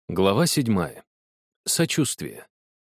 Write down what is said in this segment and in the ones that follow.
Глава 7. Сочувствие.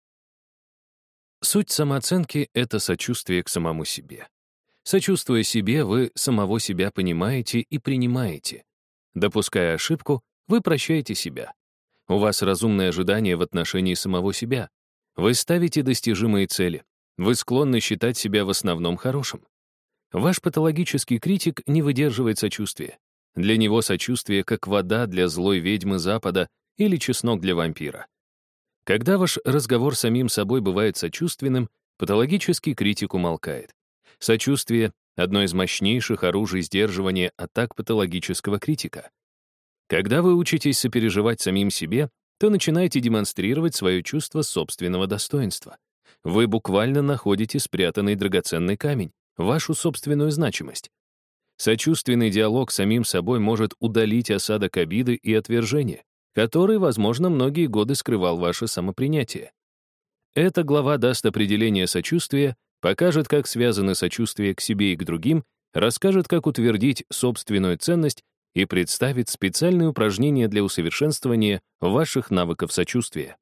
Суть самооценки — это сочувствие к самому себе. Сочувствуя себе, вы самого себя понимаете и принимаете. Допуская ошибку, вы прощаете себя. У вас разумное ожидание в отношении самого себя. Вы ставите достижимые цели. Вы склонны считать себя в основном хорошим. Ваш патологический критик не выдерживает сочувствия. Для него сочувствие как вода для злой ведьмы Запада или чеснок для вампира. Когда ваш разговор с самим собой бывает сочувственным, патологический критик умолкает. Сочувствие — одно из мощнейших оружий сдерживания атак патологического критика. Когда вы учитесь сопереживать самим себе, то начинаете демонстрировать свое чувство собственного достоинства. Вы буквально находите спрятанный драгоценный камень, вашу собственную значимость. Сочувственный диалог с самим собой может удалить осадок обиды и отвержения, который, возможно, многие годы скрывал ваше самопринятие. Эта глава даст определение сочувствия, покажет, как связаны сочувствие к себе и к другим, расскажет, как утвердить собственную ценность и представит специальные упражнения для усовершенствования ваших навыков сочувствия.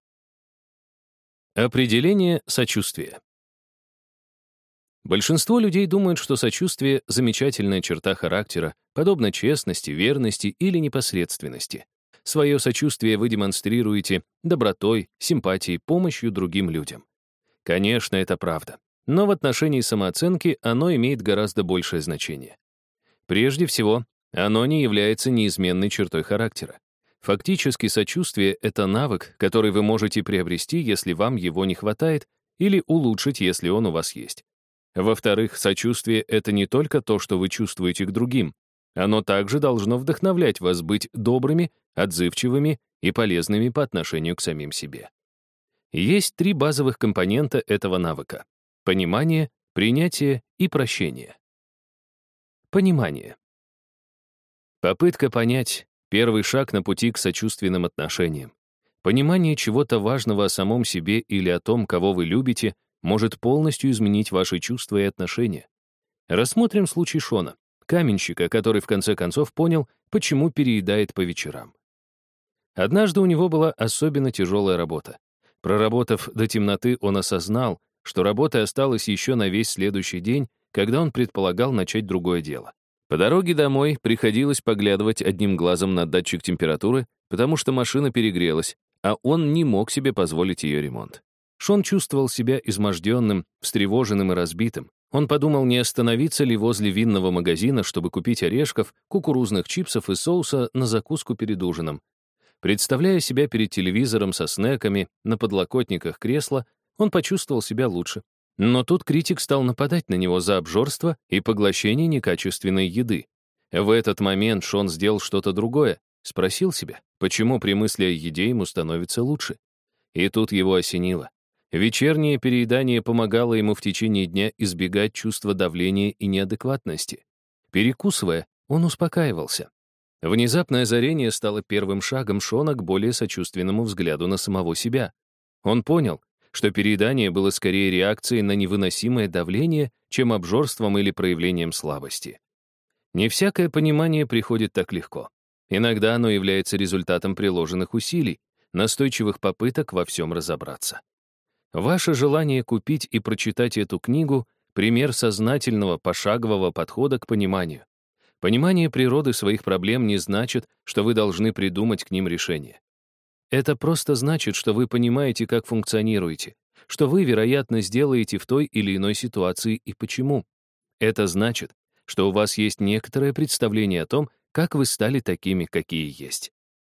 Определение сочувствия. Большинство людей думают, что сочувствие — замечательная черта характера, подобно честности, верности или непосредственности. Свое сочувствие вы демонстрируете добротой, симпатией, помощью другим людям. Конечно, это правда. Но в отношении самооценки оно имеет гораздо большее значение. Прежде всего, оно не является неизменной чертой характера. Фактически, сочувствие — это навык, который вы можете приобрести, если вам его не хватает, или улучшить, если он у вас есть. Во-вторых, сочувствие — это не только то, что вы чувствуете к другим. Оно также должно вдохновлять вас быть добрыми, отзывчивыми и полезными по отношению к самим себе. Есть три базовых компонента этого навыка: понимание, принятие и прощение. Понимание. Попытка понять — первый шаг на пути к сочувственным отношениям. Понимание чего-то важного о самом себе или о том, кого вы любите, может полностью изменить ваши чувства и отношения. Рассмотрим случай Шона, каменщика, который в конце концов понял, почему переедает по вечерам. Однажды у него была особенно тяжелая работа. Проработав до темноты, он осознал, что работы осталось еще на весь следующий день, когда он предполагал начать другое дело. По дороге домой приходилось поглядывать одним глазом на датчик температуры, потому что машина перегрелась, а он не мог себе позволить ее ремонт. Шон чувствовал себя изможденным, встревоженным и разбитым. Он подумал, не остановиться ли возле винного магазина, чтобы купить орешков, кукурузных чипсов и соуса на закуску перед ужином. Представляя себя перед телевизором со снеками на подлокотниках кресла, он почувствовал себя лучше. Но тут критик стал нападать на него за обжорство и поглощение некачественной еды. В этот момент Шон сделал что-то другое, спросил себя, почему при мысли о еде ему становится лучше. И тут его осенило. Вечернее переедание помогало ему в течение дня избегать чувства давления и неадекватности. Перекусывая, он успокаивался. Внезапное озарение стало первым шагом Шона к более сочувственному взгляду на самого себя. Он понял, что переедание было скорее реакцией на невыносимое давление, чем обжорством или проявлением слабости. Не всякое понимание приходит так легко. Иногда оно является результатом приложенных усилий, настойчивых попыток во всем разобраться. Ваше желание купить и прочитать эту книгу — пример сознательного, пошагового подхода к пониманию. Понимание природы своих проблем не значит, что вы должны придумать к ним решение. Это просто значит, что вы понимаете, как функционируете, что вы, вероятно, сделаете в той или иной ситуации и почему. Это значит, что у вас есть некоторое представление о том, как вы стали такими, какие есть.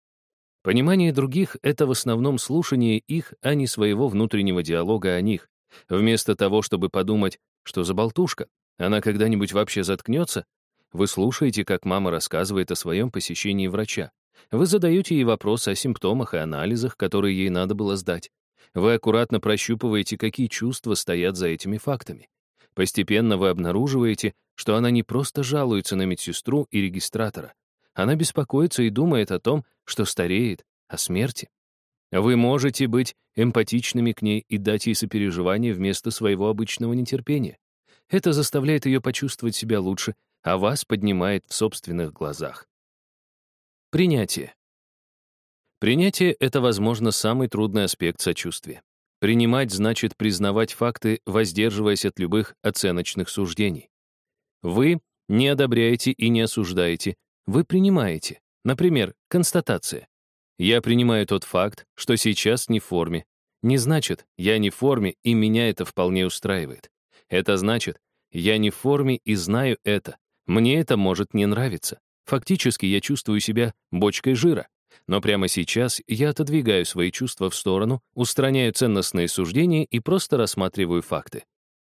Понимание других — это в основном слушание их, а не своего внутреннего диалога о них. Вместо того, чтобы подумать, что за болтушка, она когда-нибудь вообще заткнется, вы слушаете, как мама рассказывает о своем посещении врача. Вы задаете ей вопросы о симптомах и анализах, которые ей надо было сдать. Вы аккуратно прощупываете, какие чувства стоят за этими фактами. Постепенно вы обнаруживаете, что она не просто жалуется на медсестру и регистратора. Она беспокоится и думает о том, что стареет, о смерти. Вы можете быть эмпатичными к ней и дать ей сопереживание вместо своего обычного нетерпения. Это заставляет ее почувствовать себя лучше, а вас поднимает в собственных глазах. Принятие. Принятие — это, возможно, самый трудный аспект сочувствия. Принимать значит признавать факты, воздерживаясь от любых оценочных суждений. Вы не одобряете и не осуждаете, вы принимаете. Например, констатация. Я принимаю тот факт, что сейчас не в форме. Не значит, я не в форме, и меня это вполне устраивает. Это значит, я не в форме и знаю это. Мне это может не нравиться. Фактически я чувствую себя бочкой жира. Но прямо сейчас я отодвигаю свои чувства в сторону, устраняю ценностные суждения и просто рассматриваю факты.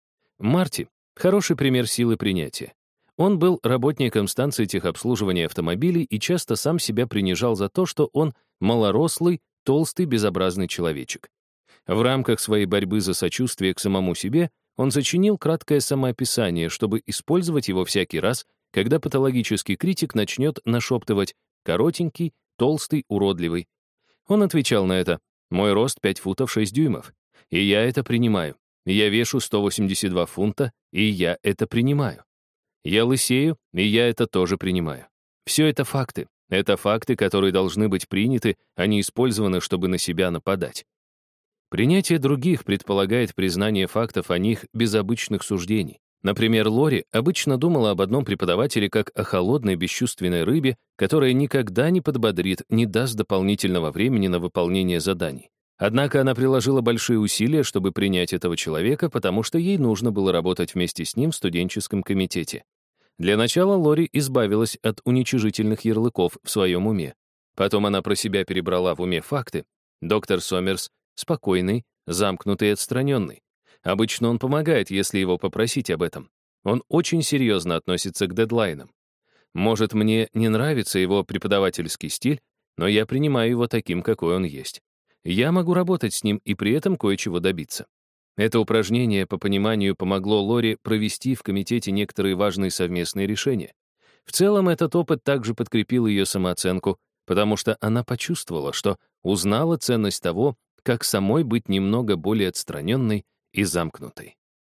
Марти — хороший пример силы принятия. Он был работником станции техобслуживания автомобилей и часто сам себя принижал за то, что он малорослый, толстый, безобразный человечек. В рамках своей борьбы за сочувствие к самому себе он сочинил краткое самоописание, чтобы использовать его всякий раз, когда патологический критик начнет нашептывать «коротенький, толстый, уродливый». Он отвечал на это: «Мой рост 5 футов 6 дюймов, и я это принимаю. Я вешу 182 фунта, и я это принимаю. Я лысею, и я это тоже принимаю. Все это факты. Это факты, которые должны быть приняты, а не использованы, чтобы на себя нападать». Принятие других предполагает признание фактов о них без обычных суждений. Например, Лори обычно думала об одном преподавателе как о холодной, бесчувственной рыбе, которая никогда не подбодрит, не даст дополнительного времени на выполнение заданий. Однако она приложила большие усилия, чтобы принять этого человека, потому что ей нужно было работать вместе с ним в студенческом комитете. Для начала Лори избавилась от уничижительных ярлыков в своем уме. Потом она про себя перебрала в уме факты. Доктор Сомерс спокойный, замкнутый и отстраненный. Обычно он помогает, если его попросить об этом. Он очень серьезно относится к дедлайнам. Может, мне не нравится его преподавательский стиль, но я принимаю его таким, какой он есть. Я могу работать с ним и при этом кое-чего добиться. Это упражнение по пониманию помогло Лори провести в комитете некоторые важные совместные решения. В целом, этот опыт также подкрепил ее самооценку, потому что она почувствовала, что узнала ценность того, как самой быть немного более отстраненной и замкнутой.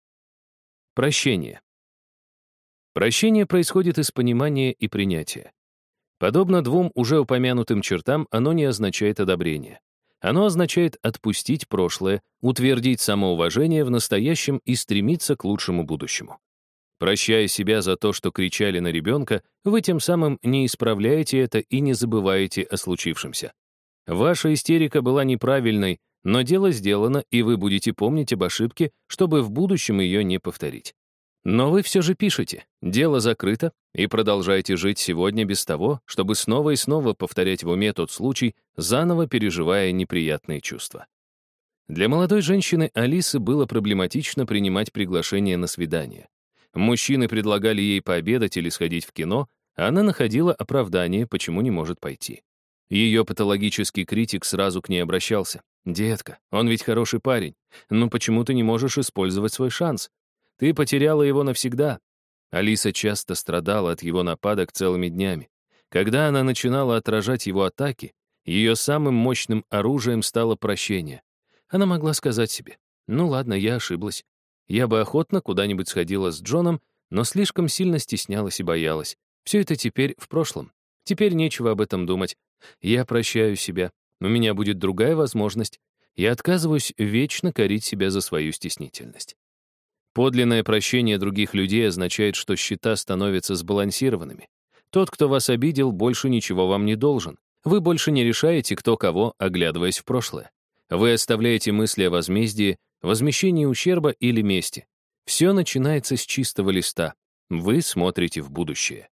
Прощение. Прощение происходит из понимания и принятия. Подобно двум уже упомянутым чертам, оно не означает одобрение. Оно означает отпустить прошлое, утвердить самоуважение в настоящем и стремиться к лучшему будущему. Прощая себя за то, что кричали на ребенка, вы тем самым не исправляете это и не забываете о случившемся. Ваша истерика была неправильной, но дело сделано, и вы будете помнить об ошибке, чтобы в будущем ее не повторить. Но вы все же пишете, дело закрыто, и продолжаете жить сегодня без того, чтобы снова и снова повторять в уме тот случай, заново переживая неприятные чувства. Для молодой женщины Алисы было проблематично принимать приглашение на свидание. Мужчины предлагали ей пообедать или сходить в кино, а она находила оправдание, почему не может пойти. Ее патологический критик сразу к ней обращался. «Детка, он ведь хороший парень. Но почему ты не можешь использовать свой шанс? Ты потеряла его навсегда». Алиса часто страдала от его нападок целыми днями. Когда она начинала отражать его атаки, ее самым мощным оружием стало прощение. Она могла сказать себе: «Ну ладно, я ошиблась. Я бы охотно куда-нибудь сходила с Джоном, но слишком сильно стеснялась и боялась. Все это теперь в прошлом. Теперь нечего об этом думать. Я прощаю себя. У меня будет другая возможность. Я отказываюсь вечно корить себя за свою стеснительность». Подлинное прощение других людей означает, что счета становятся сбалансированными. Тот, кто вас обидел, больше ничего вам не должен. Вы больше не решаете, кто кого, оглядываясь в прошлое. Вы оставляете мысли о возмездии, возмещении ущерба или мести. Все начинается с чистого листа. Вы смотрите в будущее.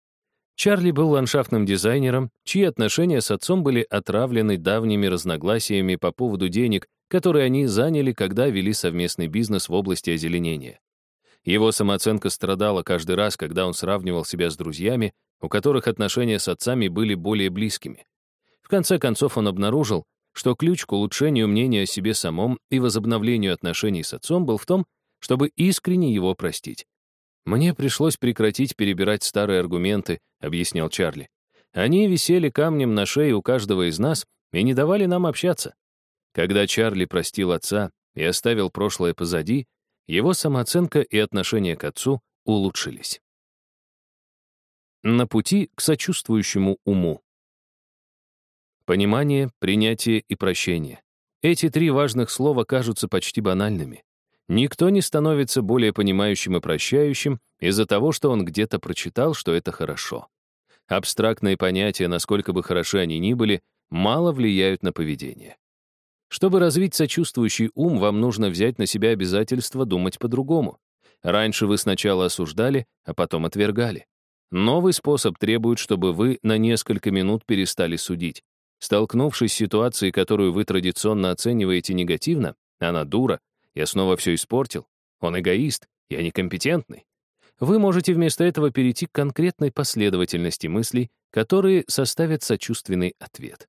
Чарли был ландшафтным дизайнером, чьи отношения с отцом были отравлены давними разногласиями по поводу денег, которые они заняли, когда вели совместный бизнес в области озеленения. Его самооценка страдала каждый раз, когда он сравнивал себя с друзьями, у которых отношения с отцами были более близкими. В конце концов он обнаружил, что ключ к улучшению мнения о себе самом и возобновлению отношений с отцом был в том, чтобы искренне его простить. «Мне пришлось прекратить перебирать старые аргументы», — объяснял Чарли. «Они висели камнем на шее у каждого из нас и не давали нам общаться». Когда Чарли простил отца и оставил прошлое позади, его самооценка и отношение к отцу улучшились. На пути к сочувствующему уму. Понимание, принятие и прощение. Эти три важных слова кажутся почти банальными. Никто не становится более понимающим и прощающим из-за того, что он где-то прочитал, что это хорошо. Абстрактные понятия, насколько бы хороши они ни были, мало влияют на поведение. Чтобы развить сочувствующий ум, вам нужно взять на себя обязательство думать по-другому. Раньше вы сначала осуждали, а потом отвергали. Новый способ требует, чтобы вы на несколько минут перестали судить. Столкнувшись с ситуацией, которую вы традиционно оцениваете негативно, она дура, я снова все испортил, он эгоист, я некомпетентный, вы можете вместо этого перейти к конкретной последовательности мыслей, которые составят сочувственный ответ.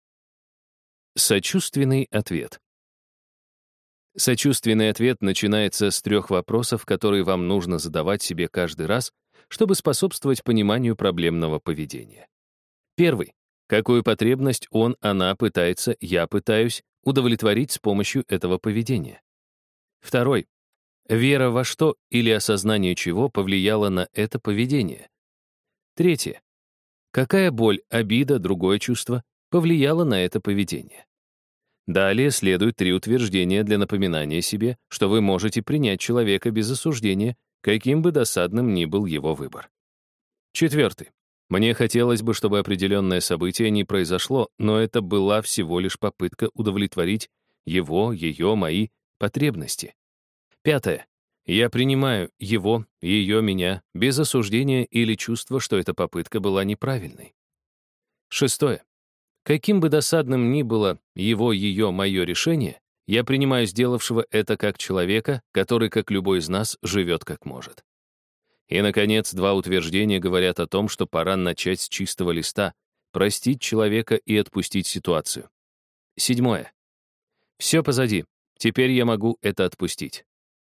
Сочувственный ответ. Сочувственный ответ начинается с 3 вопросов, которые вам нужно задавать себе каждый раз, чтобы способствовать пониманию проблемного поведения. Первый. Какую потребность он, она пытается, я пытаюсь удовлетворить с помощью этого поведения? Второй. Вера во что или осознание чего повлияло на это поведение? Третье. Какая боль, обида, другое чувство повлияло на это поведение? Далее следует 3 утверждения для напоминания себе, что вы можете принять человека без осуждения, каким бы досадным ни был его выбор. Четвертый. Мне хотелось бы, чтобы определенное событие не произошло, но это была всего лишь попытка удовлетворить его, ее, мои потребности. Пятое. Я принимаю его, ее, меня, без осуждения или чувства, что эта попытка была неправильной. Шестое. Каким бы досадным ни было его, ее, мое решение, я принимаю сделавшего это как человека, который, как любой из нас, живет как может. И, наконец, 2 утверждения говорят о том, что пора начать с чистого листа, простить человека и отпустить ситуацию. 7. Все позади. Теперь я могу это отпустить.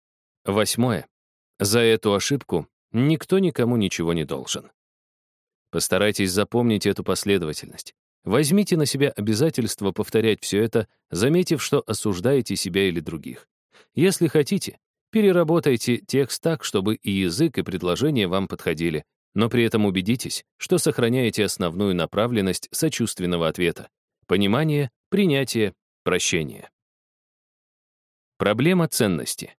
8. За эту ошибку никто никому ничего не должен. Постарайтесь запомнить эту последовательность. Возьмите на себя обязательство повторять все это, заметив, что осуждаете себя или других. Если хотите, переработайте текст так, чтобы и язык, и предложения вам подходили, но при этом убедитесь, что сохраняете основную направленность сочувственного ответа — понимание, принятие, прощение. Проблема ценности.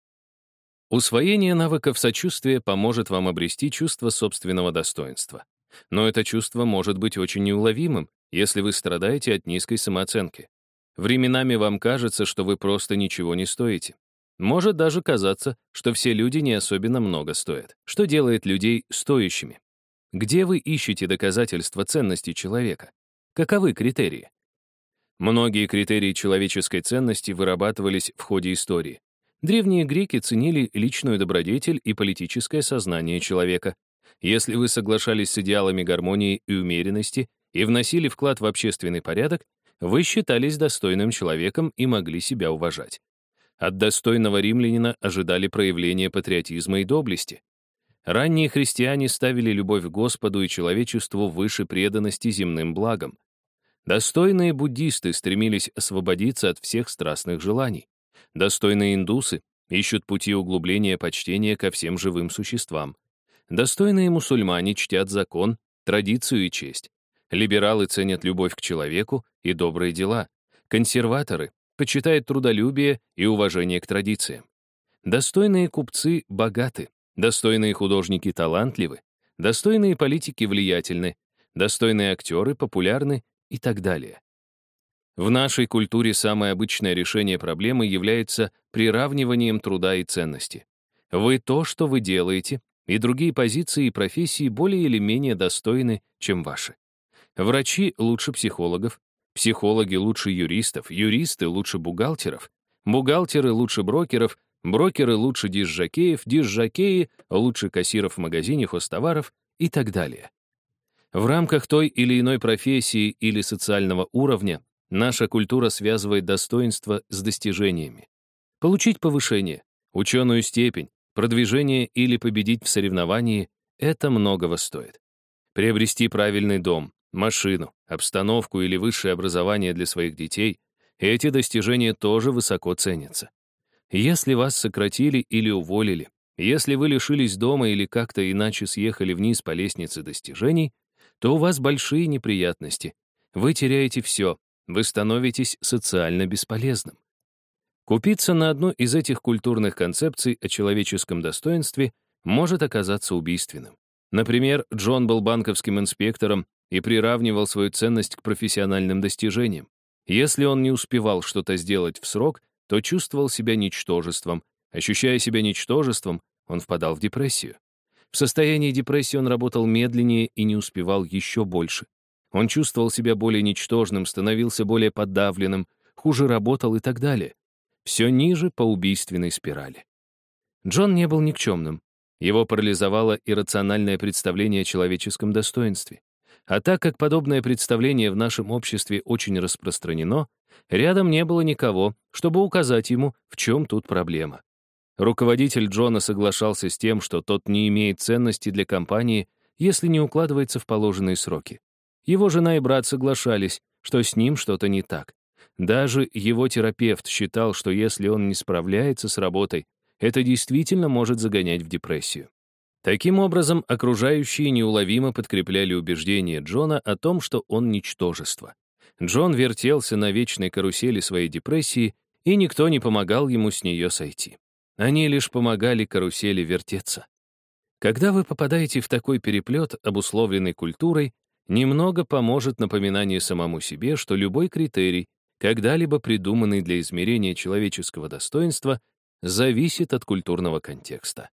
Усвоение навыков сочувствия поможет вам обрести чувство собственного достоинства. Но это чувство может быть очень неуловимым, если вы страдаете от низкой самооценки. Временами вам кажется, что вы просто ничего не стоите. Может даже казаться, что все люди не особенно много стоят. Что делает людей стоящими? Где вы ищете доказательства ценности человека? Каковы критерии? Многие критерии человеческой ценности вырабатывались в ходе истории. Древние греки ценили личную добродетель и политическое сознание человека. Если вы соглашались с идеалами гармонии и умеренности и вносили вклад в общественный порядок, вы считались достойным человеком и могли себя уважать. От достойного римлянина ожидали проявления патриотизма и доблести. Ранние христиане ставили любовь к Господу и человечеству выше преданности земным благам. Достойные буддисты стремились освободиться от всех страстных желаний. Достойные индусы ищут пути углубления почтения ко всем живым существам. Достойные мусульмане чтят закон, традицию и честь. Либералы ценят любовь к человеку и добрые дела. Консерваторы почитают трудолюбие и уважение к традициям. Достойные купцы богаты, достойные художники талантливы, достойные политики влиятельны, достойные актеры популярны и так далее. В нашей культуре самое обычное решение проблемы является приравниванием труда и ценности. Вы то, что вы делаете, и другие позиции и профессии более или менее достойны, чем ваши. Врачи лучше психологов, психологи лучше юристов, юристы лучше бухгалтеров, бухгалтеры лучше брокеров, брокеры лучше дизжокеев, дизжокеи лучше кассиров в магазине хозтоваров и так далее. В рамках той или иной профессии или социального уровня наша культура связывает достоинство с достижениями. Получить повышение, ученую степень, продвижение или победить в соревновании — это многого стоит. Приобрести правильный дом, машину, обстановку или высшее образование для своих детей — эти достижения тоже высоко ценятся. Если вас сократили или уволили, если вы лишились дома или как-то иначе съехали вниз по лестнице достижений, то у вас большие неприятности. вы теряете все, вы становитесь социально бесполезным. Купиться на одну из этих культурных концепций о человеческом достоинстве может оказаться убийственным. Например, Джон был банковским инспектором и приравнивал свою ценность к профессиональным достижениям. Если он не успевал что-то сделать в срок, то чувствовал себя ничтожеством. Ощущая себя ничтожеством, он впадал в депрессию. В состоянии депрессии он работал медленнее и не успевал еще больше. Он чувствовал себя более ничтожным, становился более подавленным, хуже работал и так далее. Все ниже по убийственной спирали. Джон не был никчемным. Его парализовало иррациональное представление о человеческом достоинстве. А так как подобное представление в нашем обществе очень распространено, рядом не было никого, чтобы указать ему, в чем тут проблема. Руководитель Джона соглашался с тем, что тот не имеет ценности для компании, если не укладывается в положенные сроки. Его жена и брат соглашались, что с ним что-то не так. Даже его терапевт считал, что если он не справляется с работой, это действительно может загонять в депрессию. Таким образом, окружающие неуловимо подкрепляли убеждение Джона о том, что он ничтожество. Джон вертелся на вечной карусели своей депрессии, и никто не помогал ему с нее сойти. Они лишь помогали карусели вертеться. Когда вы попадаете в такой переплет, обусловленный культурой, немного поможет напоминание самому себе, что любой критерий, когда-либо придуманный для измерения человеческого достоинства, зависит от культурного контекста.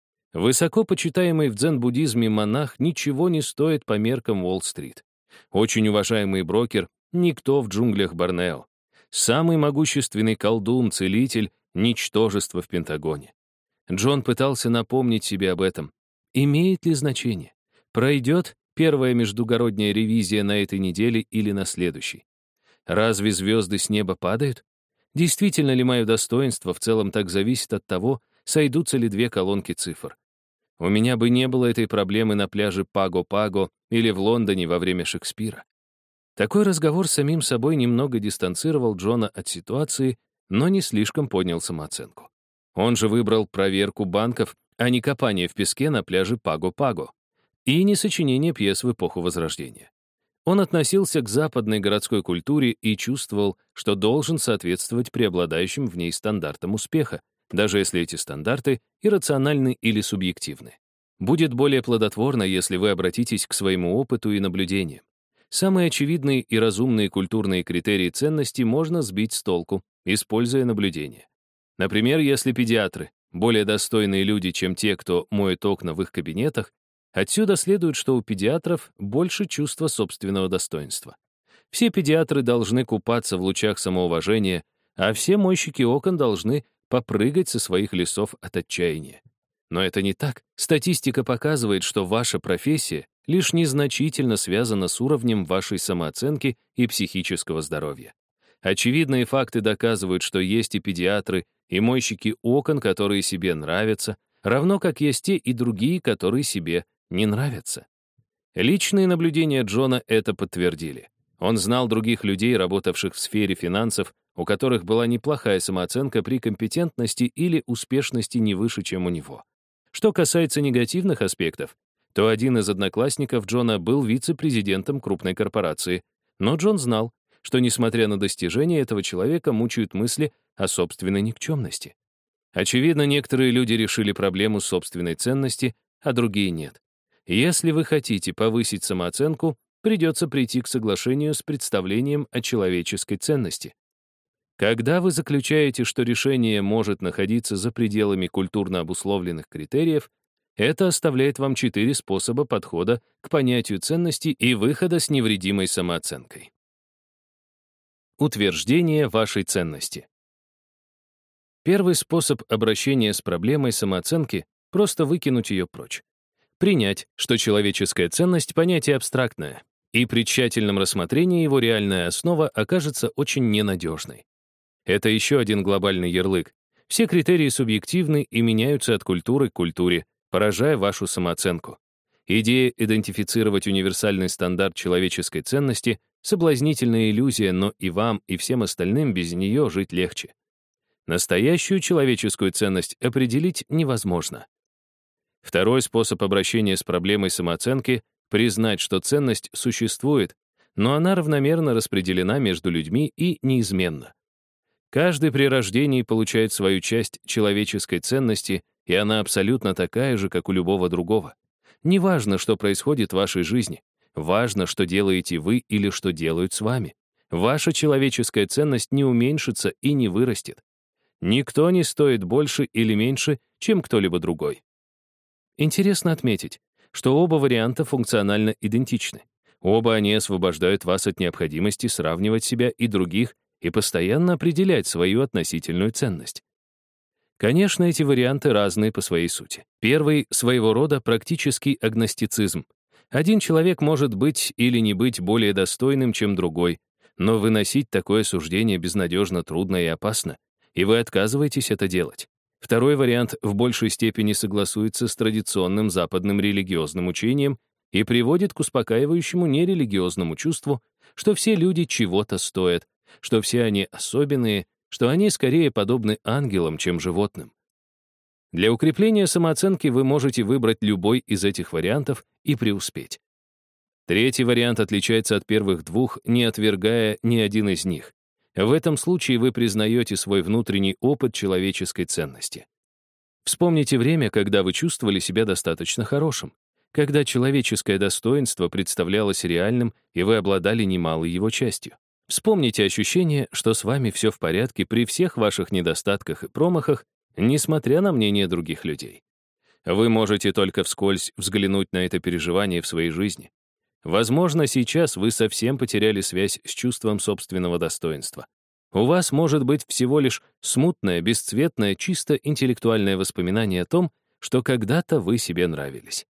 Высоко почитаемый в дзен-буддизме монах ничего не стоит по меркам Уолл-стрит. Очень уважаемый брокер — никто в джунглях Борнео. Самый могущественный колдун, целитель — ничтожество в Пентагоне. Джон пытался напомнить себе об этом. Имеет ли значение? Пройдет первая междугородняя ревизия на этой неделе или на следующей? Разве звезды с неба падают? Действительно ли мое достоинство в целом так зависит от того, сойдутся ли две колонки цифр? У меня бы не было этой проблемы на пляже Паго-Паго или в Лондоне во время Шекспира. Такой разговор с самим собой немного дистанцировал Джона от ситуации, но не слишком поднял самооценку. Он же выбрал проверку банков, а не копание в песке на пляже Паго-Паго. И не сочинение пьес в эпоху Возрождения. Он относился к западной городской культуре и чувствовал, что должен соответствовать преобладающим в ней стандартам успеха, даже если эти стандарты иррациональны или субъективны. Будет более плодотворно, если вы обратитесь к своему опыту и наблюдениям. Самые очевидные и разумные культурные критерии ценности можно сбить с толку, используя наблюдения. Например, если педиатры — более достойные люди, чем те, кто моет окна в их кабинетах, отсюда следует, что у педиатров больше чувства собственного достоинства. Все педиатры должны купаться в лучах самоуважения, а все мойщики окон должны попрыгать со своих лесов от отчаяния. Но это не так. Статистика показывает, что ваша профессия лишь незначительно связана с уровнем вашей самооценки и психического здоровья. Очевидные факты доказывают, что есть и педиатры, и мойщики окон, которые себе нравятся, равно как есть те и другие, которые себе не нравятся. Личные наблюдения Джона это подтвердили. Он знал других людей, работавших в сфере финансов, у которых была неплохая самооценка при компетентности или успешности не выше, чем у него. Что касается негативных аспектов, то один из одноклассников Джона был вице-президентом крупной корпорации, но Джон знал, что, несмотря на достижения этого человека, мучают мысли о собственной никчемности. Очевидно, некоторые люди решили проблему собственной ценности, а другие нет. Если вы хотите повысить самооценку, придется прийти к соглашению с представлением о человеческой ценности. Когда вы заключаете, что решение может находиться за пределами культурно обусловленных критериев, это оставляет вам 4 способа подхода к понятию ценности и выхода с невредимой самооценкой. Утверждение вашей ценности. Первый способ обращения с проблемой самооценки — просто выкинуть ее прочь. Принять, что человеческая ценность — понятие абстрактное, и при тщательном рассмотрении его реальная основа окажется очень ненадежной. Это еще один глобальный ярлык. Все критерии субъективны и меняются от культуры к культуре, поражая вашу самооценку. Идея идентифицировать универсальный стандарт человеческой ценности — соблазнительная иллюзия, но и вам, и всем остальным без нее жить легче. Настоящую человеческую ценность определить невозможно. Второй способ обращения с проблемой самооценки — признать, что ценность существует, но она равномерно распределена между людьми и неизменна. Каждый при рождении получает свою часть человеческой ценности, и она абсолютно такая же, как у любого другого. Неважно, что происходит в вашей жизни, важно, что делаете вы или что делают с вами. Ваша человеческая ценность не уменьшится и не вырастет. Никто не стоит больше или меньше, чем кто-либо другой. Интересно отметить, что оба варианта функционально идентичны. Оба они освобождают вас от необходимости сравнивать себя и других и постоянно определять свою относительную ценность. Конечно, эти варианты разные по своей сути. Первый — своего рода практический агностицизм. Один человек может быть или не быть более достойным, чем другой, но выносить такое суждение безнадежно трудно и опасно, и вы отказываетесь это делать. Второй вариант в большей степени согласуется с традиционным западным религиозным учением и приводит к успокаивающему нерелигиозному чувству, что все люди чего-то стоят, что все они особенные, что они скорее подобны ангелам, чем животным. Для укрепления самооценки вы можете выбрать любой из этих вариантов и преуспеть. Третий вариант отличается от первых двух, не отвергая ни один из них. В этом случае вы признаете свой внутренний опыт человеческой ценности. Вспомните время, когда вы чувствовали себя достаточно хорошим, когда человеческое достоинство представлялось реальным, и вы обладали немалой его частью. Вспомните ощущение, что с вами все в порядке при всех ваших недостатках и промахах, несмотря на мнение других людей. Вы можете только вскользь взглянуть на это переживание в своей жизни. Возможно, сейчас вы совсем потеряли связь с чувством собственного достоинства. У вас может быть всего лишь смутное, бесцветное, чисто интеллектуальное воспоминание о том, что когда-то вы себе нравились.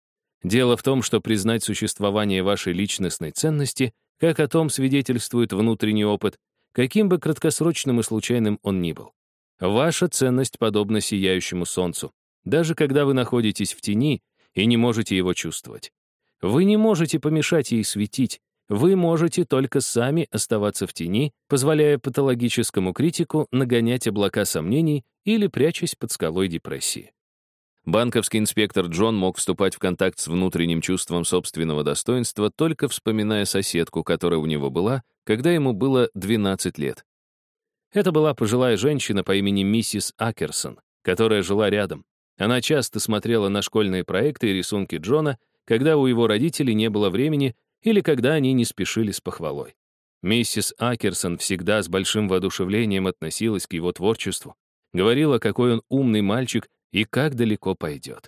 Дело в том, что признать существование вашей личностной ценности, как о том свидетельствует внутренний опыт, каким бы краткосрочным и случайным он ни был. Ваша ценность подобна сияющему солнцу, даже когда вы находитесь в тени и не можете его чувствовать. Вы не можете помешать ей светить, вы можете только сами оставаться в тени, позволяя патологическому критику нагонять облака сомнений или прячась под скалой депрессии. Банковский инспектор Джон мог вступать в контакт с внутренним чувством собственного достоинства, только вспоминая соседку, которая у него была, когда ему было 12 лет. Это была пожилая женщина по имени миссис Акерсон, которая жила рядом. Она часто смотрела на школьные проекты и рисунки Джона, когда у его родителей не было времени или когда они не спешили с похвалой. Миссис Акерсон всегда с большим воодушевлением относилась к его творчеству, говорила, какой он умный мальчик и как далеко пойдет.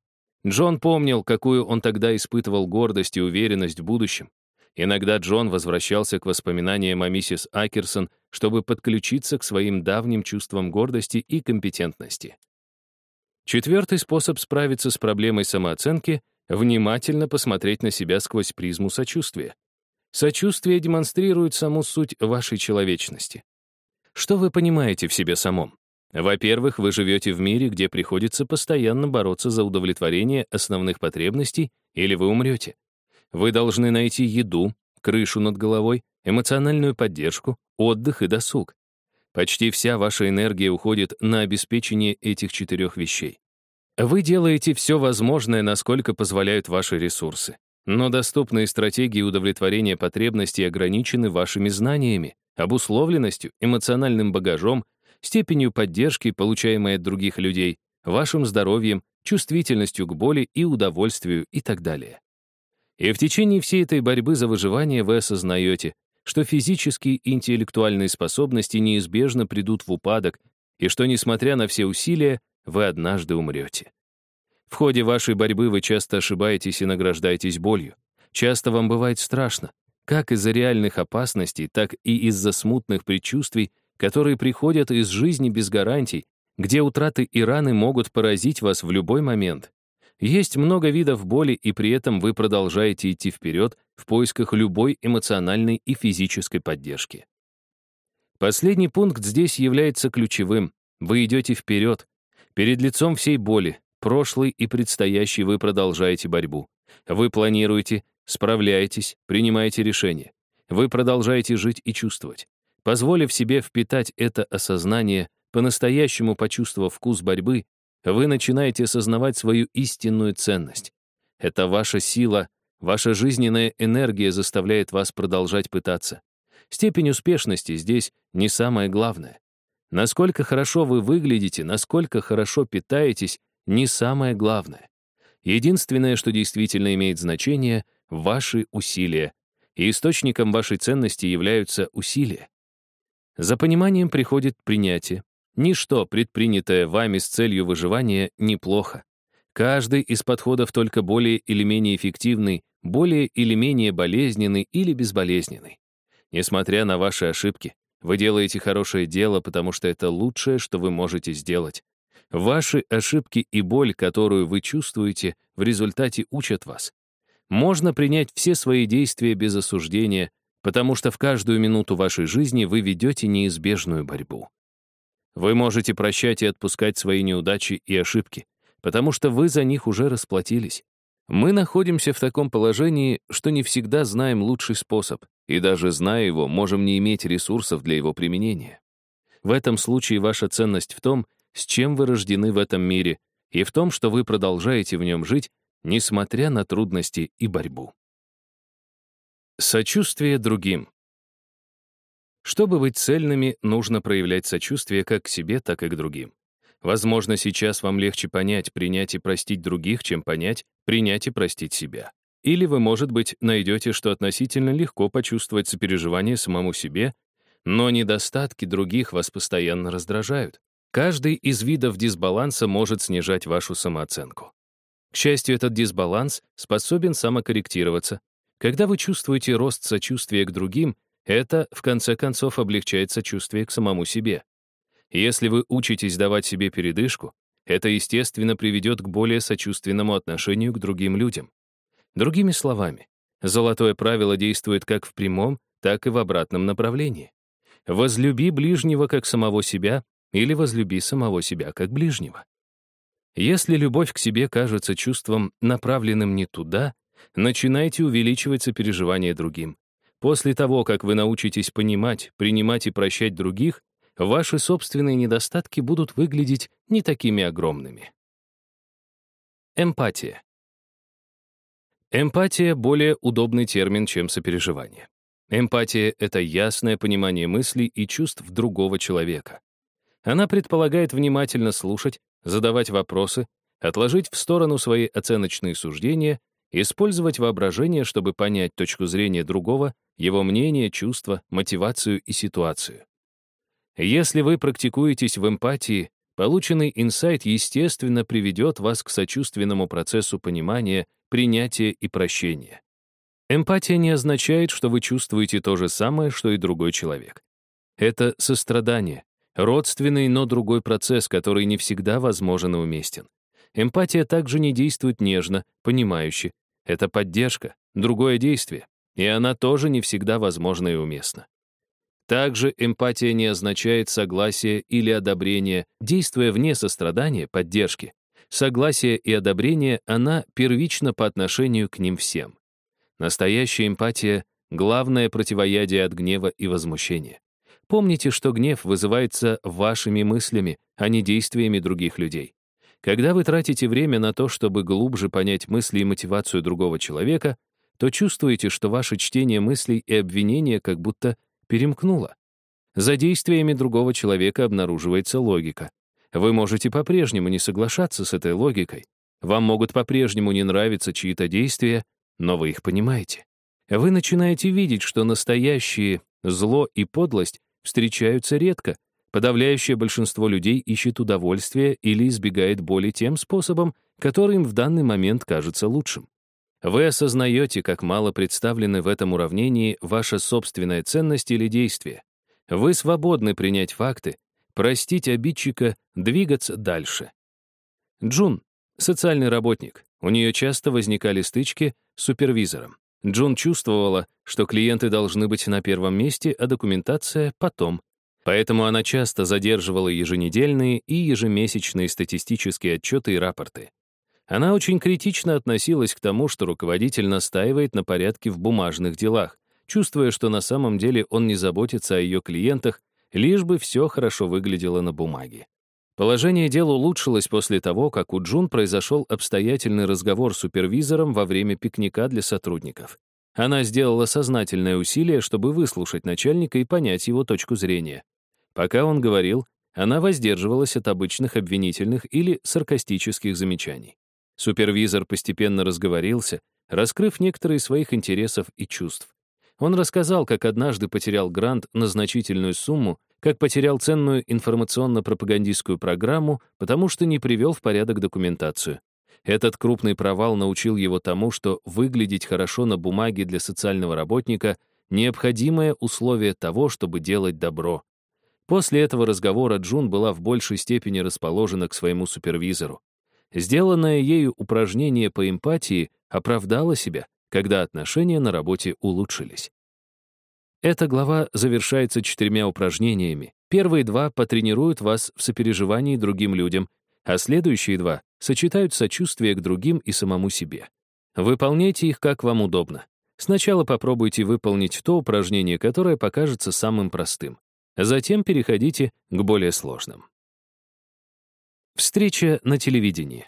Джон помнил, какую он тогда испытывал гордость и уверенность в будущем. Иногда Джон возвращался к воспоминаниям о миссис Акерсон, чтобы подключиться к своим давним чувствам гордости и компетентности. Четвертый способ справиться с проблемой самооценки — внимательно посмотреть на себя сквозь призму сочувствия. Сочувствие демонстрирует саму суть вашей человечности. Что вы понимаете в себе самом? Во-первых, вы живете в мире, где приходится постоянно бороться за удовлетворение основных потребностей, или вы умрете. Вы должны найти еду, крышу над головой, эмоциональную поддержку, отдых и досуг. Почти вся ваша энергия уходит на обеспечение этих 4 вещей. Вы делаете все возможное, насколько позволяют ваши ресурсы. Но доступные стратегии удовлетворения потребностей ограничены вашими знаниями, обусловленностью, эмоциональным багажом, степенью поддержки, получаемой от других людей, вашим здоровьем, чувствительностью к боли и удовольствию и так далее. И в течение всей этой борьбы за выживание вы осознаете, что физические и интеллектуальные способности неизбежно придут в упадок, и что, несмотря на все усилия, вы однажды умрете. В ходе вашей борьбы вы часто ошибаетесь и награждаетесь болью. Часто вам бывает страшно, как из-за реальных опасностей, так и из-за смутных предчувствий, которые приходят из жизни без гарантий, где утраты и раны могут поразить вас в любой момент. Есть много видов боли, и при этом вы продолжаете идти вперед в поисках любой эмоциональной и физической поддержки. Последний пункт здесь является ключевым. Вы идете вперед. Перед лицом всей боли, прошлой и предстоящей, вы продолжаете борьбу. Вы планируете, справляетесь, принимаете решения. Вы продолжаете жить и чувствовать. Позволив себе впитать это осознание, по-настоящему почувствовав вкус борьбы, вы начинаете осознавать свою истинную ценность. Это ваша сила, Ваша жизненная энергия заставляет вас продолжать пытаться. Степень успешности здесь не самое главное. Насколько хорошо вы выглядите, насколько хорошо питаетесь, не самое главное. Единственное, что действительно имеет значение — ваши усилия. И источником вашей ценности являются усилия. За пониманием приходит принятие. Ничто, предпринятое вами с целью выживания, неплохо. Каждый из подходов только более или менее эффективный, более или менее болезненный или безболезненный. Несмотря на ваши ошибки, вы делаете хорошее дело, потому что это лучшее, что вы можете сделать. Ваши ошибки и боль, которую вы чувствуете, в результате учат вас. Можно принять все свои действия без осуждения, потому что в каждую минуту вашей жизни вы ведете неизбежную борьбу. Вы можете прощать и отпускать свои неудачи и ошибки, потому что вы за них уже расплатились. Мы находимся в таком положении, что не всегда знаем лучший способ, и даже зная его, можем не иметь ресурсов для его применения. В этом случае ваша ценность в том, с чем вы рождены в этом мире, и в том, что вы продолжаете в нем жить, несмотря на трудности и борьбу. Сочувствие другим. Чтобы быть цельными, нужно проявлять сочувствие как к себе, так и к другим. Возможно, сейчас вам легче понять, принять и простить других, чем понять, принять и простить себя. Или вы, может быть, найдете, что относительно легко почувствовать сопереживание самому себе, но недостатки других вас постоянно раздражают. Каждый из видов дисбаланса может снижать вашу самооценку. К счастью, этот дисбаланс способен самокорректироваться. Когда вы чувствуете рост сочувствия к другим, это, в конце концов, облегчает сочувствие к самому себе. Если вы учитесь давать себе передышку, это, естественно, приведет к более сочувственному отношению к другим людям. Другими словами, золотое правило действует как в прямом, так и в обратном направлении. Возлюби ближнего как самого себя или возлюби самого себя как ближнего. Если любовь к себе кажется чувством, направленным не туда, начинайте увеличивать сопереживание другим. После того, как вы научитесь понимать, принимать и прощать других, ваши собственные недостатки будут выглядеть не такими огромными. Эмпатия. Эмпатия — более удобный термин, чем сопереживание. Эмпатия — это ясное понимание мыслей и чувств другого человека. Она предполагает внимательно слушать, задавать вопросы, отложить в сторону свои оценочные суждения, использовать воображение, чтобы понять точку зрения другого, его мнение, чувства, мотивацию и ситуацию. Если вы практикуетесь в эмпатии, полученный инсайт, естественно, приведет вас к сочувственному процессу понимания, принятия и прощения. Эмпатия не означает, что вы чувствуете то же самое, что и другой человек. Это сострадание, родственный, но другой процесс, который не всегда возможен и уместен. Эмпатия также не действует нежно, понимающе. Это поддержка, другое действие, и она тоже не всегда возможна и уместна. Также эмпатия не означает согласие или одобрение, действуя вне сострадания, поддержки. Согласие и одобрение, она первична по отношению к ним всем. Настоящая эмпатия — главное противоядие от гнева и возмущения. Помните, что гнев вызывается вашими мыслями, а не действиями других людей. Когда вы тратите время на то, чтобы глубже понять мысли и мотивацию другого человека, то чувствуете, что ваше чтение мыслей и обвинения как будто перемкнуло. За действиями другого человека обнаруживается логика. Вы можете по-прежнему не соглашаться с этой логикой. Вам могут по-прежнему не нравиться чьи-то действия, но вы их понимаете. Вы начинаете видеть, что настоящие зло и подлость встречаются редко. Подавляющее большинство людей ищет удовольствия или избегает боли тем способом, который им в данный момент кажется лучшим. Вы осознаете, как мало представлены в этом уравнении ваша собственная ценность или действие. Вы свободны принять факты, простить обидчика, двигаться дальше. Джун — социальный работник. У нее часто возникали стычки с супервизором. Джун чувствовала, что клиенты должны быть на первом месте, а документация — потом. Поэтому она часто задерживала еженедельные и ежемесячные статистические отчеты и рапорты. Она очень критично относилась к тому, что руководитель настаивает на порядке в бумажных делах, чувствуя, что на самом деле он не заботится о ее клиентах, лишь бы все хорошо выглядело на бумаге. Положение дел улучшилось после того, как у Джун произошел обстоятельный разговор с супервизором во время пикника для сотрудников. Она сделала сознательное усилие, чтобы выслушать начальника и понять его точку зрения. Пока он говорил, она воздерживалась от обычных обвинительных или саркастических замечаний. Супервизор постепенно разговорился, раскрыв некоторые своих интересов и чувств. Он рассказал, как однажды потерял грант на значительную сумму, как потерял ценную информационно-пропагандистскую программу, потому что не привел в порядок документацию. Этот крупный провал научил его тому, что выглядеть хорошо на бумаге для социального работника — необходимое условие того, чтобы делать добро. После этого разговора Джун была в большей степени расположена к своему супервизору. Сделанное ею упражнение по эмпатии оправдало себя, когда отношения на работе улучшились. Эта глава завершается 4 упражнениями. Первые 2 потренируют вас в сопереживании другим людям, а следующие 2 сочетают сочувствие к другим и самому себе. Выполняйте их как вам удобно. Сначала попробуйте выполнить то упражнение, которое покажется самым простым. Затем переходите к более сложным. Встреча на телевидении.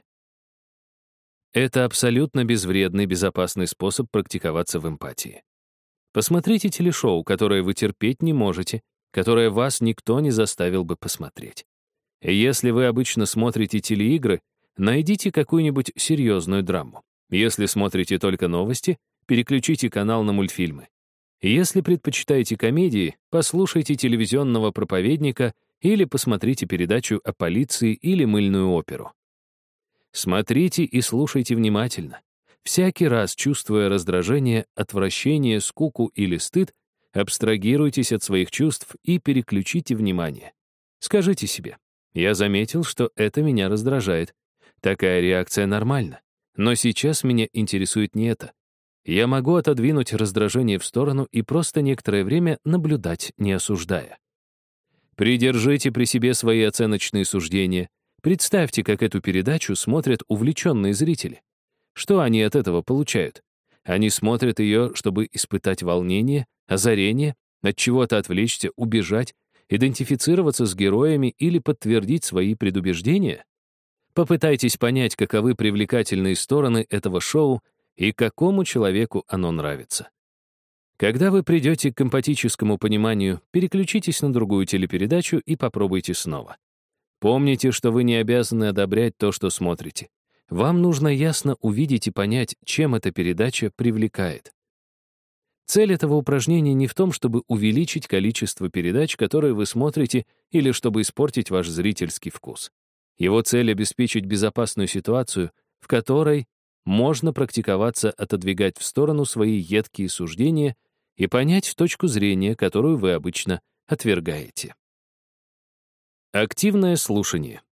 Это абсолютно безвредный, безопасный способ практиковаться в эмпатии. Посмотрите телешоу, которое вы терпеть не можете, которое вас никто не заставил бы посмотреть. Если вы обычно смотрите телеигры, найдите какую-нибудь серьезную драму. Если смотрите только новости, переключите канал на мультфильмы. Если предпочитаете комедии, послушайте телевизионного проповедника или посмотрите передачу о полиции или мыльную оперу. Смотрите и слушайте внимательно. Всякий раз, чувствуя раздражение, отвращение, скуку или стыд, абстрагируйтесь от своих чувств и переключите внимание. Скажите себе: «Я заметил, что это меня раздражает. Такая реакция нормальна. Но сейчас меня интересует не это. Я могу отодвинуть раздражение в сторону и просто некоторое время наблюдать, не осуждая». Придержите при себе свои оценочные суждения. Представьте, как эту передачу смотрят увлеченные зрители. Что они от этого получают? Они смотрят ее, чтобы испытать волнение, озарение, от чего-то отвлечься, убежать, идентифицироваться с героями или подтвердить свои предубеждения? Попытайтесь понять, каковы привлекательные стороны этого шоу и какому человеку оно нравится. Когда вы придете к эмпатическому пониманию, переключитесь на другую телепередачу и попробуйте снова. Помните, что вы не обязаны одобрять то, что смотрите. Вам нужно ясно увидеть и понять, чем эта передача привлекает. Цель этого упражнения не в том, чтобы увеличить количество передач, которые вы смотрите, или чтобы испортить ваш зрительский вкус. Его цель — обеспечить безопасную ситуацию, в которой можно практиковаться отодвигать в сторону свои едкие суждения и понять точку зрения, которую вы обычно отвергаете. Активное слушание.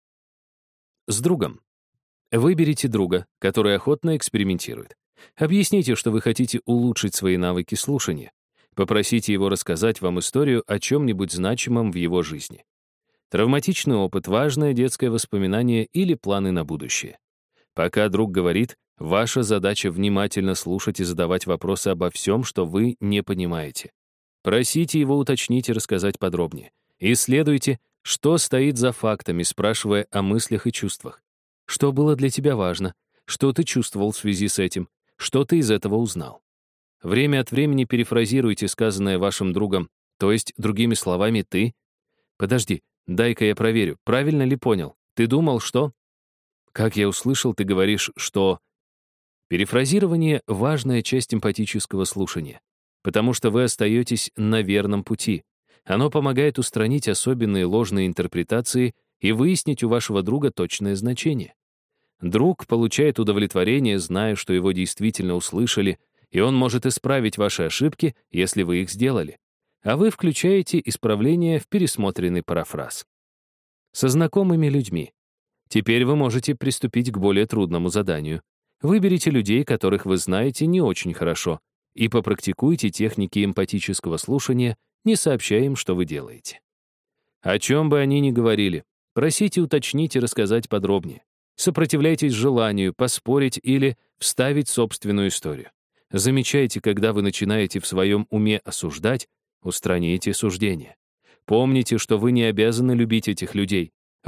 С другом. Выберите друга, который охотно экспериментирует. Объясните, что вы хотите улучшить свои навыки слушания. Попросите его рассказать вам историю о чем-нибудь значимом в его жизни. Травматичный опыт, важное детское воспоминание или планы на будущее. Пока друг говорит, ваша задача внимательно слушать и задавать вопросы обо всем, что вы не понимаете. Просите его уточнить и рассказать подробнее. Исследуйте, что стоит за фактами, спрашивая о мыслях и чувствах. Что было для тебя важно? Что ты чувствовал в связи с этим? Что ты из этого узнал? Время от времени перефразируйте сказанное вашим другом, то есть, другими словами, ты. Подожди, дай-ка я проверю, правильно ли понял? Ты думал, что? Как я услышал, ты говоришь, что... Перефразирование — важная часть эмпатического слушания, потому что вы остаетесь на верном пути. Оно помогает устранить особенные ложные интерпретации и выяснить у вашего друга точное значение. Друг получает удовлетворение, зная, что его действительно услышали, и он может исправить ваши ошибки, если вы их сделали. А вы включаете исправление в пересмотренный парафраз. Со знакомыми людьми. Теперь вы можете приступить к более трудному заданию. Выберите людей, которых вы знаете не очень хорошо, и попрактикуйте техники эмпатического слушания, не сообщая им, что вы делаете. О чем бы они ни говорили, просите уточнить и рассказать подробнее. Сопротивляйтесь желанию поспорить или вставить собственную историю. Замечайте, когда вы начинаете в своем уме осуждать, устраните суждение. Помните, что вы не обязаны любить этих людей.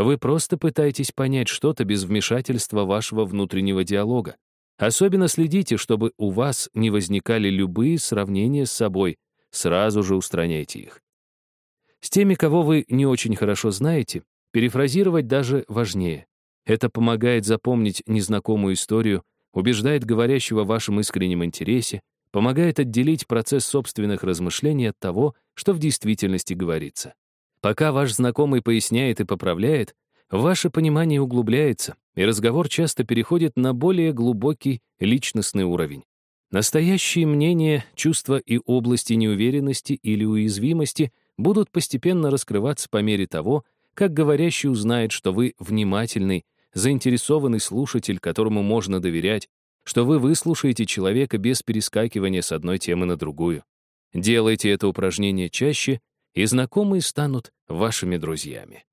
Вы просто пытаетесь понять что-то без вмешательства вашего внутреннего диалога. Особенно следите, чтобы у вас не возникали любые сравнения с собой. Сразу же устраняйте их. С теми, кого вы не очень хорошо знаете, перефразировать даже важнее. Это помогает запомнить незнакомую историю, убеждает говорящего в вашем искреннем интересе, помогает отделить процесс собственных размышлений от того, что в действительности говорится. Пока ваш знакомый поясняет и поправляет, ваше понимание углубляется, и разговор часто переходит на более глубокий личностный уровень. Настоящие мнения, чувства и области неуверенности или уязвимости будут постепенно раскрываться по мере того, как говорящий узнает, что вы внимательный, заинтересованный слушатель, которому можно доверять, что вы выслушаете человека без перескакивания с одной темы на другую. Делайте это упражнение чаще, и знакомые станут вашими друзьями.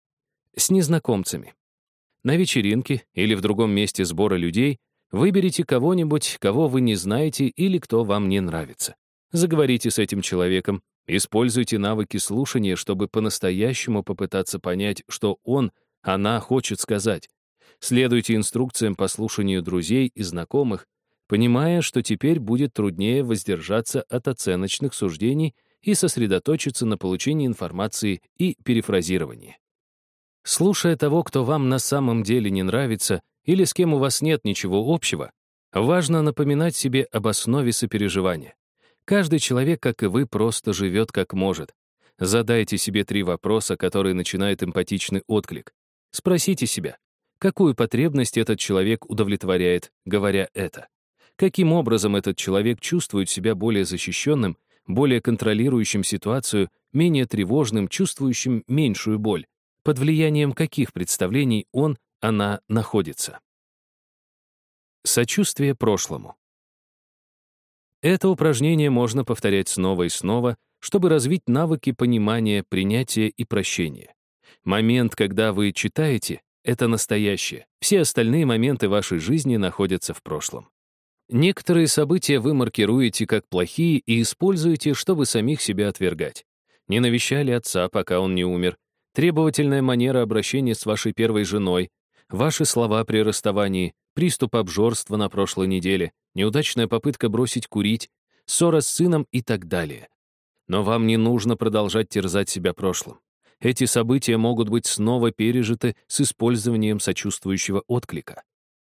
С незнакомцами. На вечеринке или в другом месте сбора людей выберите кого-нибудь, кого вы не знаете или кто вам не нравится. Заговорите с этим человеком, используйте навыки слушания, чтобы по-настоящему попытаться понять, что она хочет сказать. Следуйте инструкциям по слушанию друзей и знакомых, понимая, что теперь будет труднее воздержаться от оценочных суждений и сосредоточиться на получении информации и перефразировании. Слушая того, кто вам на самом деле не нравится или с кем у вас нет ничего общего, важно напоминать себе об основе сопереживания. Каждый человек, как и вы, просто живет как может. Задайте себе 3 вопроса, которые начинают эмпатичный отклик. Спросите себя, какую потребность этот человек удовлетворяет, говоря это? Каким образом этот человек чувствует себя более защищенным, более контролирующим ситуацию, менее тревожным, чувствующим меньшую боль? Под влиянием каких представлений она находится? Сочувствие прошлому. Это упражнение можно повторять снова и снова, чтобы развить навыки понимания, принятия и прощения. Момент, когда вы читаете, это настоящее. Все остальные моменты вашей жизни находятся в прошлом. Некоторые события вы маркируете как плохие и используете, чтобы самих себя отвергать. Не навещали отца, пока он не умер. Требовательная манера обращения с вашей первой женой, ваши слова при расставании, приступ обжорства на прошлой неделе, неудачная попытка бросить курить, ссора с сыном и так далее. Но вам не нужно продолжать терзать себя прошлым. Эти события могут быть снова пережиты с использованием сочувствующего отклика.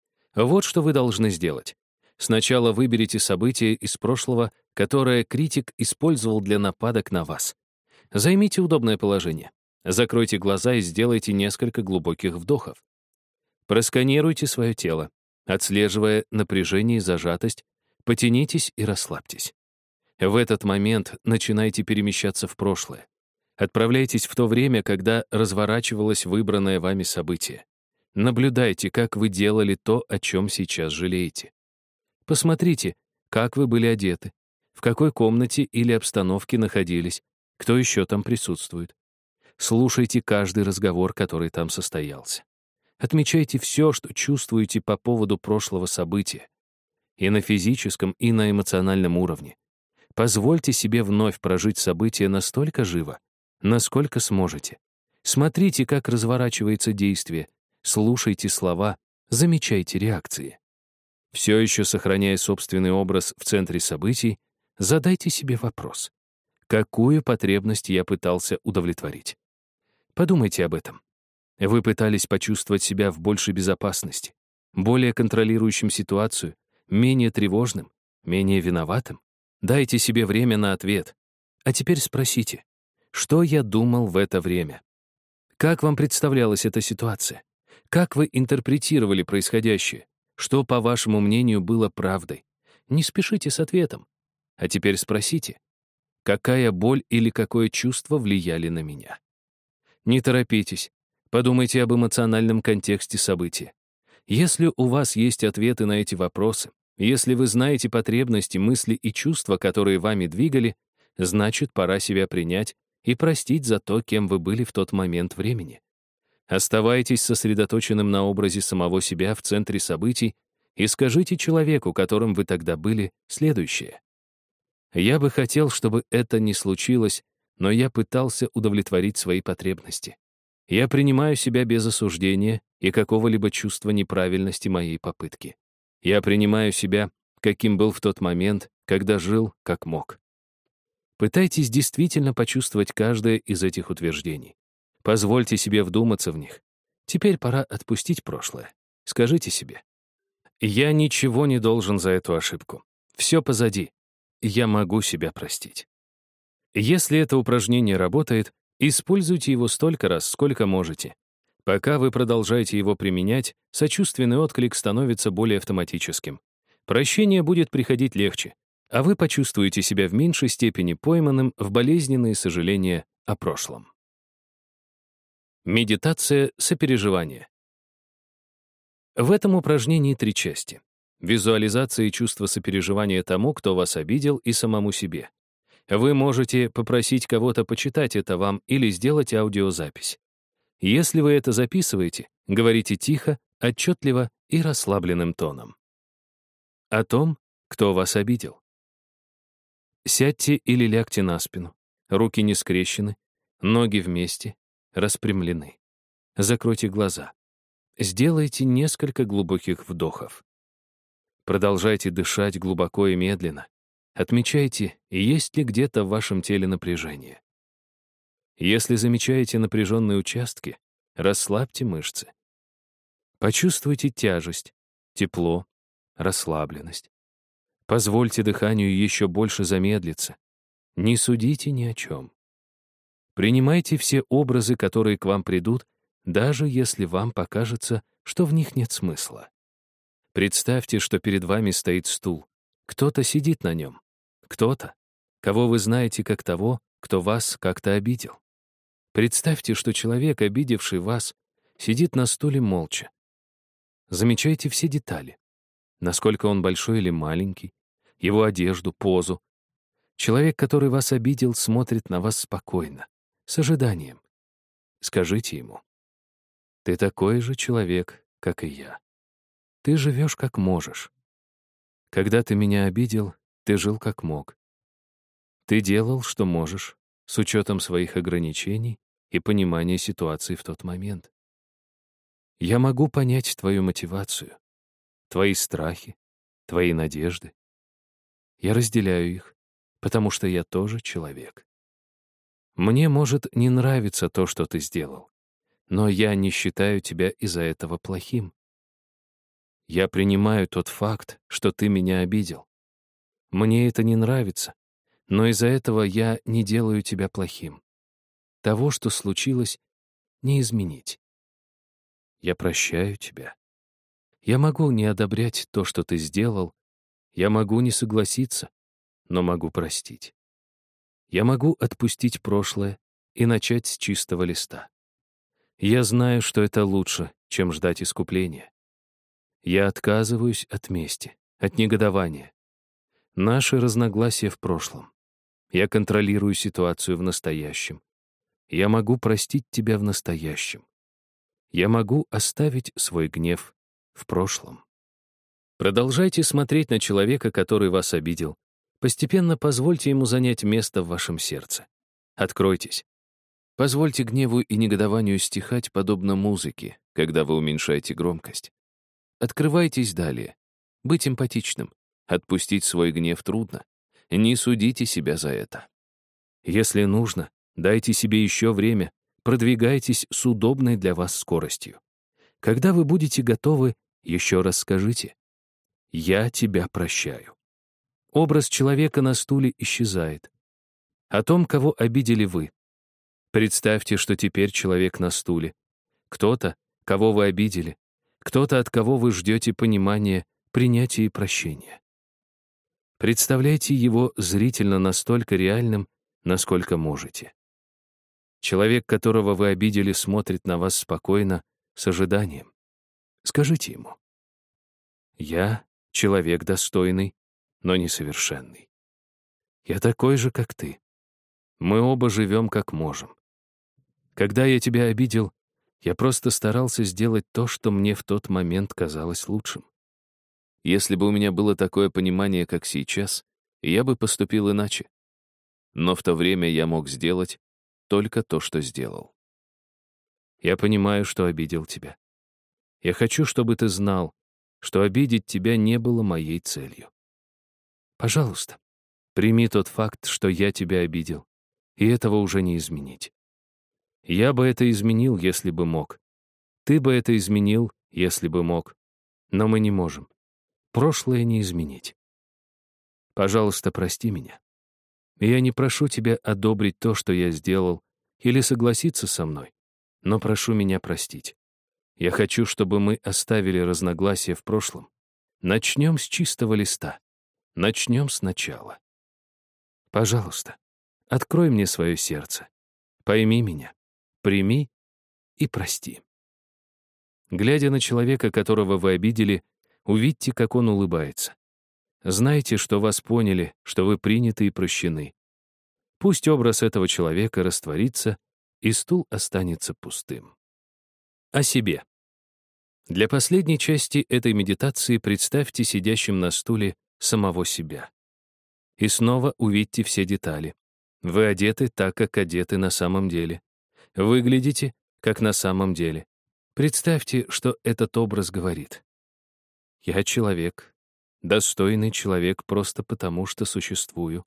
Вот что вы должны сделать. Сначала выберите событие из прошлого, которое критик использовал для нападок на вас. Займите удобное положение. Закройте глаза и сделайте несколько глубоких вдохов. Просканируйте свое тело, отслеживая напряжение и зажатость, потянитесь и расслабьтесь. В этот момент начинайте перемещаться в прошлое. Отправляйтесь в то время, когда разворачивалось выбранное вами событие. Наблюдайте, как вы делали то, о чем сейчас жалеете. Посмотрите, как вы были одеты, в какой комнате или обстановке находились, кто еще там присутствует. Слушайте каждый разговор, который там состоялся. Отмечайте все, что чувствуете по поводу прошлого события. И на физическом, и на эмоциональном уровне. Позвольте себе вновь прожить событие настолько живо, насколько сможете. Смотрите, как разворачивается действие, слушайте слова, замечайте реакции. Все еще сохраняя собственный образ в центре событий, задайте себе вопрос. Какую потребность я пытался удовлетворить? Подумайте об этом. Вы пытались почувствовать себя в большей безопасности, более контролирующим ситуацию, менее тревожным, менее виноватым? Дайте себе время на ответ. А теперь спросите, что я думал в это время? Как вам представлялась эта ситуация? Как вы интерпретировали происходящее? Что, по вашему мнению, было правдой? Не спешите с ответом. А теперь спросите, какая боль или какое чувство влияли на меня? Не торопитесь. Подумайте об эмоциональном контексте события. Если у вас есть ответы на эти вопросы, если вы знаете потребности, мысли и чувства, которые вами двигали, значит, пора себя принять и простить за то, кем вы были в тот момент времени. Оставайтесь сосредоточенным на образе самого себя в центре событий и скажите человеку, которым вы тогда были, следующее. «Я бы хотел, чтобы это не случилось, но я пытался удовлетворить свои потребности. Я принимаю себя без осуждения и какого-либо чувства неправильности моей попытки. Я принимаю себя, каким был в тот момент, когда жил, как мог. Пытайтесь действительно почувствовать каждое из этих утверждений. Позвольте себе вдуматься в них. Теперь пора отпустить прошлое. Скажите себе: «Я ничего не должен за эту ошибку. Все позади. Я могу себя простить». Если это упражнение работает, используйте его столько раз, сколько можете. Пока вы продолжаете его применять, сочувственный отклик становится более автоматическим. Прощение будет приходить легче, а вы почувствуете себя в меньшей степени пойманным в болезненные сожаления о прошлом. Медитация сопереживания. В этом упражнении 3 части. Визуализация и чувство сопереживания тому, кто вас обидел, и самому себе. Вы можете попросить кого-то почитать это вам или сделать аудиозапись. Если вы это записываете, говорите тихо, отчетливо и расслабленным тоном. О том, кто вас обидел. Сядьте или лягте на спину. Руки не скрещены, ноги вместе, распрямлены. Закройте глаза. Сделайте несколько глубоких вдохов. Продолжайте дышать глубоко и медленно. Отмечайте, есть ли где-то в вашем теле напряжение. Если замечаете напряженные участки, расслабьте мышцы. Почувствуйте тяжесть, тепло, расслабленность. Позвольте дыханию еще больше замедлиться. Не судите ни о чем. Принимайте все образы, которые к вам придут, даже если вам покажется, что в них нет смысла. Представьте, что перед вами стоит стул. Кто-то сидит на нем. Кто-то, кого вы знаете как того, кто вас как-то обидел. Представьте, что человек, обидевший вас, сидит на стуле молча. Замечайте все детали. Насколько он большой или маленький, его одежду, позу. Человек, который вас обидел, смотрит на вас спокойно, с ожиданием. Скажите ему: «Ты такой же человек, как и я. Ты живешь как можешь. Когда ты меня обидел, ты жил как мог. Ты делал, что можешь, с учетом своих ограничений и понимания ситуации в тот момент. Я могу понять твою мотивацию, твои страхи, твои надежды. Я разделяю их, потому что я тоже человек. Мне может не нравиться то, что ты сделал, но я не считаю тебя из-за этого плохим. Я принимаю тот факт, что ты меня обидел. Мне это не нравится, но из-за этого я не делаю тебя плохим. Того, что случилось, не изменить. Я прощаю тебя. Я могу не одобрять то, что ты сделал, я могу не согласиться, но могу простить. Я могу отпустить прошлое и начать с чистого листа. Я знаю, что это лучше, чем ждать искупления. Я отказываюсь от мести, от негодования. Наши разногласия в прошлом. Я контролирую ситуацию в настоящем. Я могу простить тебя в настоящем. Я могу оставить свой гнев в прошлом. Продолжайте смотреть на человека, который вас обидел. Постепенно позвольте ему занять место в вашем сердце. Откройтесь. Позвольте гневу и негодованию стихать подобно музыке, когда вы уменьшаете громкость. Открывайтесь далее. Быть эмпатичным. Отпустить свой гнев трудно. Не судите себя за это. Если нужно, дайте себе еще время, продвигайтесь с удобной для вас скоростью. Когда вы будете готовы, еще раз скажите: «Я тебя прощаю». Образ человека на стуле исчезает. О том, кого обидели вы. Представьте, что теперь человек на стуле. Кто-то, кого вы обидели. Кто-то, от кого вы ждете понимания, принятия и прощения. Представляйте его зрительно настолько реальным, насколько можете. Человек, которого вы обидели, смотрит на вас спокойно, с ожиданием. Скажите ему: «Я человек достойный, но несовершенный. Я такой же, как ты. Мы оба живем, как можем. Когда я тебя обидел, я просто старался сделать то, что мне в тот момент казалось лучшим. Если бы у меня было такое понимание, как сейчас, я бы поступил иначе. Но в то время я мог сделать только то, что сделал». Я понимаю, что обидел тебя. Я хочу, чтобы ты знал, что обидеть тебя не было моей целью. Пожалуйста, прими тот факт, что я тебя обидел, и этого уже не изменить. Я бы это изменил, если бы мог. Ты бы это изменил, если бы мог. Но мы не можем. Прошлое не изменить. Пожалуйста, прости меня. Я не прошу тебя одобрить то, что я сделал, или согласиться со мной, но прошу меня простить. Я хочу, чтобы мы оставили разногласия в прошлом. Начнем с чистого листа. Начнем сначала. Пожалуйста, открой мне свое сердце. Пойми меня, прими и прости. Глядя на человека, которого вы обидели, увидьте, как он улыбается. Знайте, что вас поняли, что вы приняты и прощены. Пусть образ этого человека растворится, и стул останется пустым. О себе. Для последней части этой медитации представьте сидящим на стуле самого себя. И снова увидьте все детали. Вы одеты так, как одеты на самом деле. Выглядите, как на самом деле. Представьте, что этот образ говорит. Я человек, достойный человек просто потому, что существую.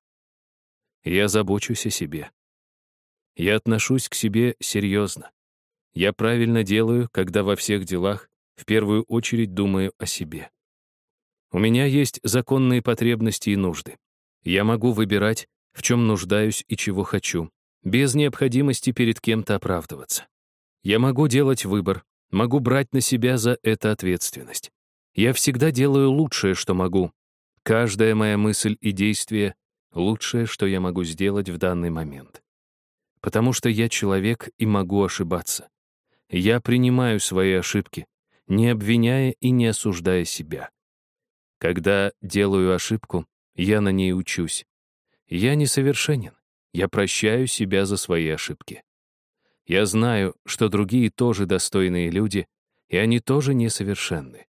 Я забочусь о себе. Я отношусь к себе серьезно. Я правильно делаю, когда во всех делах в первую очередь думаю о себе. У меня есть законные потребности и нужды. Я могу выбирать, в чем нуждаюсь и чего хочу, без необходимости перед кем-то оправдываться. Я могу делать выбор, могу брать на себя за это ответственность. Я всегда делаю лучшее, что могу. Каждая моя мысль и действие — лучшее, что я могу сделать в данный момент. Потому что я человек и могу ошибаться. Я принимаю свои ошибки, не обвиняя и не осуждая себя. Когда делаю ошибку, я на ней учусь. Я несовершенен. Я прощаю себя за свои ошибки. Я знаю, что другие тоже достойные люди, и они тоже несовершенны.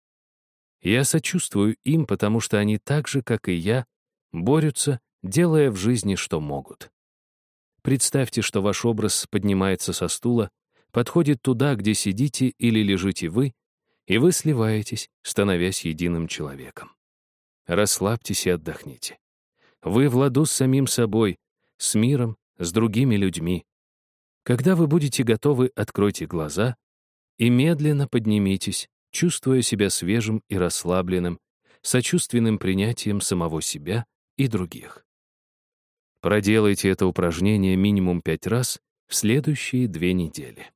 Я сочувствую им, потому что они так же, как и я, борются, делая в жизни, что могут. Представьте, что ваш образ поднимается со стула, подходит туда, где сидите или лежите вы, и вы сливаетесь, становясь единым человеком. Расслабьтесь и отдохните. Вы в ладу с самим собой, с миром, с другими людьми. Когда вы будете готовы, откройте глаза и медленно поднимитесь, чувствуя себя свежим и расслабленным, сочувственным принятием самого себя и других. Проделайте это упражнение минимум 5 раз в следующие 2 недели.